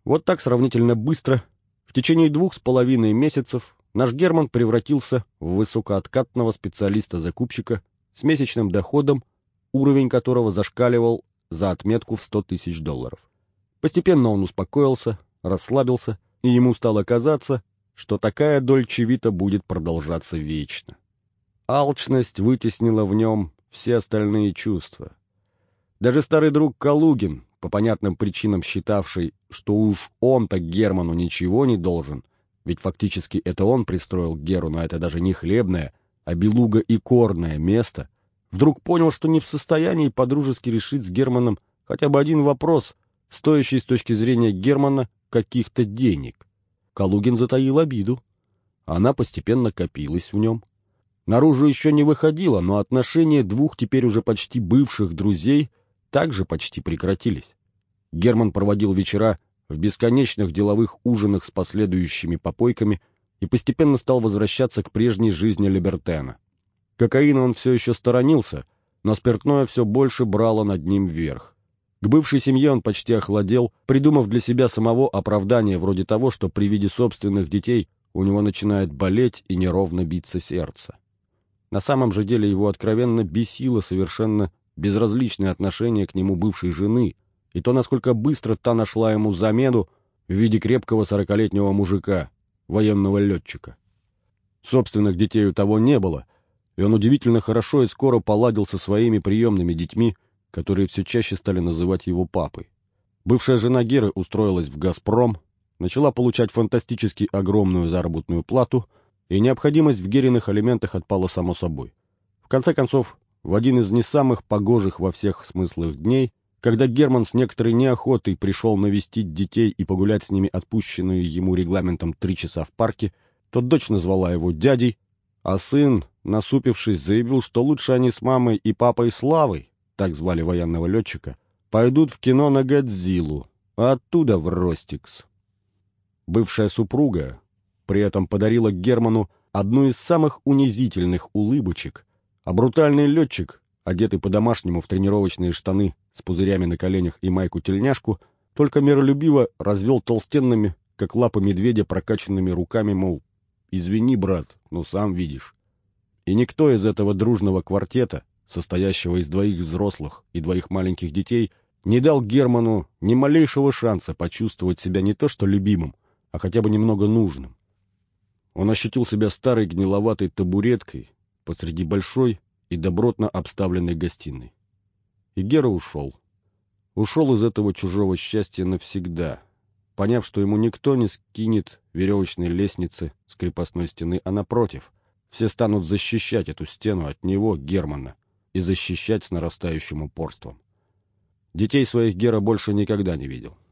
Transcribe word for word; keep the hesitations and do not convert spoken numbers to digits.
Вот так сравнительно быстро, в течение двух с половиной месяцев, наш Герман превратился в высокооткатного специалиста-закупщика с месячным доходом, уровень которого зашкаливал за отметку в сто тысяч долларов. Постепенно он успокоился, расслабился, и ему стало казаться, что такая дольче вита будет продолжаться вечно. Алчность вытеснила в нем все остальные чувства. Даже старый друг Калугин, по понятным причинам считавший, что уж он-то Герману ничего не должен, ведь фактически это он пристроил Геру на это даже не хлебное, а белуго и корное место, вдруг понял, что не в состоянии подружески решить с Германом хотя бы один вопрос, стоящий с точки зрения Германа каких-то денег. Калугин затаил обиду. Она постепенно копилась в нем. Наружу еще не выходила, но отношения двух теперь уже почти бывших друзей также почти прекратились. Герман проводил вечера в бесконечных деловых ужинах с последующими попойками и постепенно стал возвращаться к прежней жизни либертена. Кокаина он все еще сторонился, но спиртное все больше брало над ним верх. К бывшей семье он почти охладел, придумав для себя самого оправдание вроде того, что при виде собственных детей у него начинает болеть и неровно биться сердце. На самом же деле его откровенно бесило совершенно безразличное отношение к нему бывшей жены и то, насколько быстро та нашла ему замену в виде крепкого сорокалетнего мужика, военного летчика. Собственных детей у того не было, и он удивительно хорошо и скоро поладил со своими приемными детьми, которые все чаще стали называть его папой. Бывшая жена Геры устроилась в «Газпром», начала получать фантастически огромную заработную плату, и необходимость в Гериных алиментах отпала само собой. В конце концов, в один из не самых погожих во всех смыслах дней, когда Герман с некоторой неохотой пришел навестить детей и погулять с ними отпущенные ему регламентом три часа в парке, то дочь назвала его дядей, а сын, насупившись, заявил, что лучше они с мамой и папой Славой, так звали военного летчика, пойдут в кино на «Годзиллу», а оттуда в «Ростикс». Бывшая супруга при этом подарила Герману одну из самых унизительных улыбочек, а брутальный летчик, одетый по-домашнему в тренировочные штаны с пузырями на коленях и майку-тельняшку, только миролюбиво развел толстенными, как лапы медведя, прокачанными руками, мол, «Извини, брат, но сам видишь». И никто из этого дружного квартета, состоящего из двоих взрослых и двоих маленьких детей, не дал Герману ни малейшего шанса почувствовать себя не то что любимым, а хотя бы немного нужным. Он ощутил себя старой гниловатой табуреткой посреди большой и добротно обставленной гостиной. И Гера ушел. Ушел из этого чужого счастья навсегда, поняв, что ему никто не скинет веревочной лестницы с крепостной стены, а напротив, все станут защищать эту стену от него, Германа, и защищать с нарастающим упорством. Детей своих Гера больше никогда не видел.